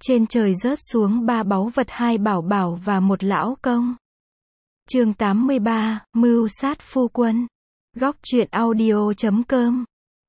Trên trời rớt xuống 3 báu vật, 2 bảo bảo và 1 lão công. Chương 83, mưu sát phu quân. Góc truyện audio.com.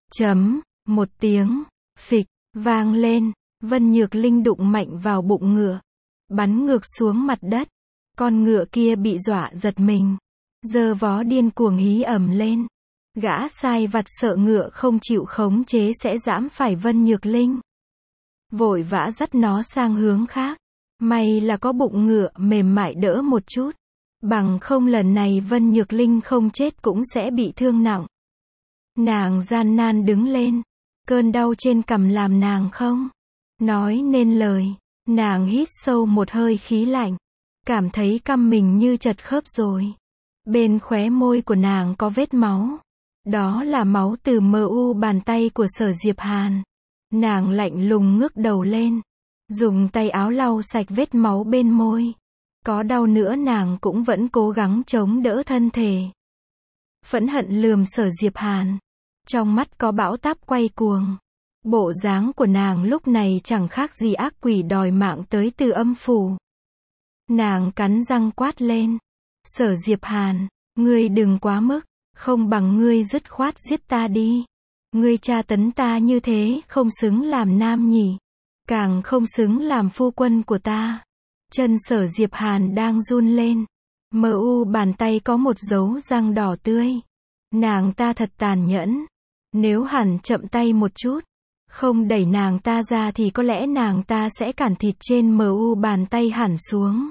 Một tiếng, phịch, vang lên, Vân Nhược Linh đụng mạnh vào bụng ngựa, bắn ngược xuống mặt đất. Con ngựa kia bị dọa giật mình, giơ vó điên cuồng hí ầm lên. Gã sai vặt sợ ngựa không chịu khống chế sẽ giẫm phải Vân Nhược Linh, vội vã dắt nó sang hướng khác. May là có bụng ngựa mềm mại đỡ một chút, bằng không lần này Vân Nhược Linh không chết cũng sẽ bị thương nặng. Nàng gian nan đứng lên, cơn đau trên cằm làm nàng không nói nên lời. Nàng hít sâu một hơi khí lạnh, cảm thấy căm mình như chật khớp rồi. Bên khóe môi của nàng có vết máu, đó là máu từ mu bàn tay của Sở Diệp Hàn. Nàng lạnh lùng ngước đầu lên, dùng tay áo lau sạch vết máu bên môi. Có đau nữa nàng cũng vẫn cố gắng chống đỡ thân thể. Phẫn hận lườm Sở Diệp Hàn, trong mắt có bão táp quay cuồng. Bộ dáng của nàng lúc này chẳng khác gì ác quỷ đòi mạng tới từ âm phủ. Nàng cắn răng quát lên, Sở Diệp Hàn, ngươi đừng quá mức, không bằng ngươi dứt khoát giết ta đi. Ngươi tra tấn ta như thế không xứng làm nam nhỉ, càng không xứng làm phu quân của ta. Chân Sở Diệp Hàn đang run lên, mu bàn tay có một dấu răng đỏ tươi. Nàng ta thật tàn nhẫn, nếu Hàn chậm tay một chút, không đẩy nàng ta ra thì có lẽ nàng ta sẽ cản thịt trên mu bàn tay Hàn xuống.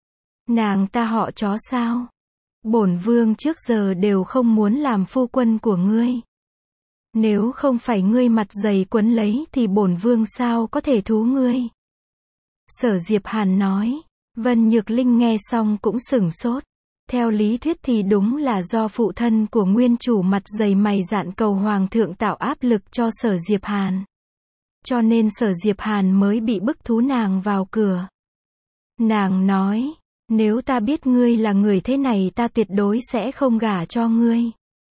Nàng ta họ chó sao? Bổn vương trước giờ đều không muốn làm phu quân của ngươi. Nếu không phải ngươi mặt dày quấn lấy thì bổn vương sao có thể thú ngươi. Sở Diệp Hàn nói. Vân Nhược Linh nghe xong cũng sửng sốt. Theo lý thuyết thì đúng là do phụ thân của nguyên chủ mặt dày mày dạn cầu hoàng thượng tạo áp lực cho Sở Diệp Hàn, cho nên Sở Diệp Hàn mới bị bức thú nàng vào cửa. Nàng nói, nếu ta biết ngươi là người thế này ta tuyệt đối sẽ không gả cho ngươi.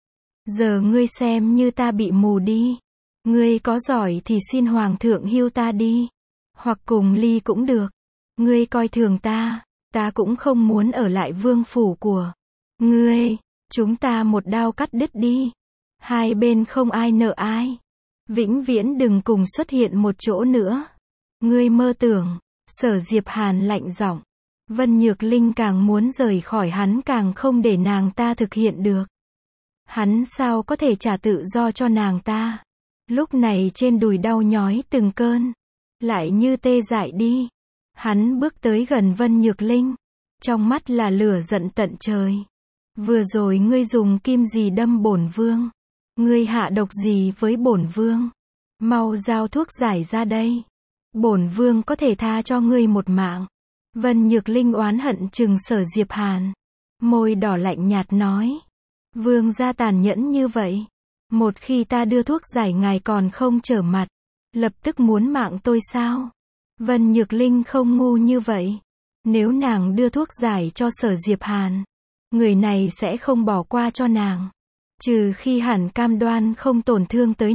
Giờ ngươi xem như ta bị mù đi. Ngươi có giỏi thì xin hoàng thượng hưu ta đi, hoặc cùng ly cũng được. Ngươi coi thường ta, ta cũng không muốn ở lại vương phủ của ngươi. Chúng ta một đao cắt đứt đi, hai bên không ai nợ ai, vĩnh viễn đừng cùng xuất hiện một chỗ nữa. Ngươi mơ tưởng. Sở Diệp Hàn lạnh giọng. Vân Nhược Linh càng muốn rời khỏi hắn càng không để nàng ta thực hiện được. Hắn sao có thể trả tự do cho nàng ta. Lúc này trên đùi đau nhói từng cơn, lại như tê dại đi. Hắn bước tới gần Vân Nhược Linh, trong mắt là lửa giận tận trời. Vừa rồi ngươi dùng kim gì đâm bổn vương? Ngươi hạ độc gì với bổn vương? Mau giao thuốc giải ra đây. Bổn vương có thể tha cho ngươi một mạng. Vân Nhược Linh oán hận trừng Sở Diệp Hàn, môi đỏ lạnh nhạt nói. Vương gia tàn nhẫn như vậy. Một khi ta đưa thuốc giải ngài còn không trở mặt, lập tức muốn mạng tôi sao? Vân Nhược Linh không ngu như vậy. Nếu nàng đưa thuốc giải cho Sở Diệp Hàn, người này sẽ không bỏ qua cho nàng. Trừ khi Hàn cam đoan không tổn thương tới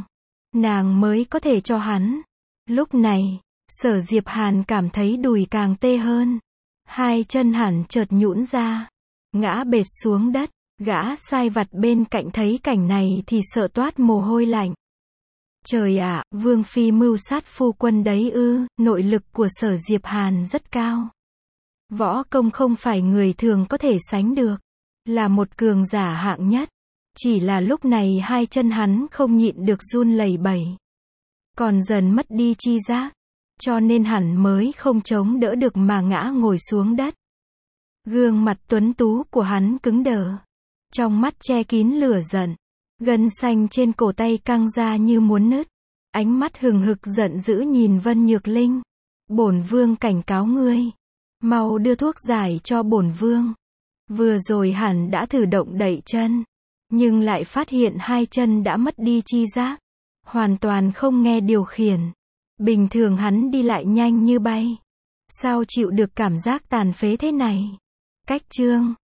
nàng mới có thể cho hắn. Lúc này, Sở Diệp Hàn cảm thấy đùi càng tê hơn. Hai chân Hàn chợt nhũn ra, ngã bệt xuống đất. Gã sai vặt bên cạnh thấy cảnh này thì sợ toát mồ hôi lạnh. Trời ạ, Vương Phi mưu sát phu quân đấy ư? Nội lực của Sở Diệp Hàn rất cao. Võ công không phải người thường có thể sánh được. Là một cường giả hạng nhất. Chỉ là lúc này hai chân hắn không nhịn được run lẩy bẩy, còn dần mất đi chi giác, cho nên hẳn mới không chống đỡ được mà ngã ngồi xuống đất. Gương mặt tuấn tú của hắn cứng đờ, trong mắt che kín lửa giận, gân xanh trên cổ tay căng ra như muốn nứt. Ánh mắt hừng hực giận dữ nhìn Vân Nhược Linh. Bổn vương cảnh cáo ngươi, mau đưa thuốc giải cho bổn vương. Vừa rồi hẳn đã thử động đậy chân, nhưng lại phát hiện hai chân đã mất đi chi giác, hoàn toàn không nghe điều khiển. Bình thường hắn đi lại nhanh như bay, sao chịu được cảm giác tàn phế thế này? Cách chương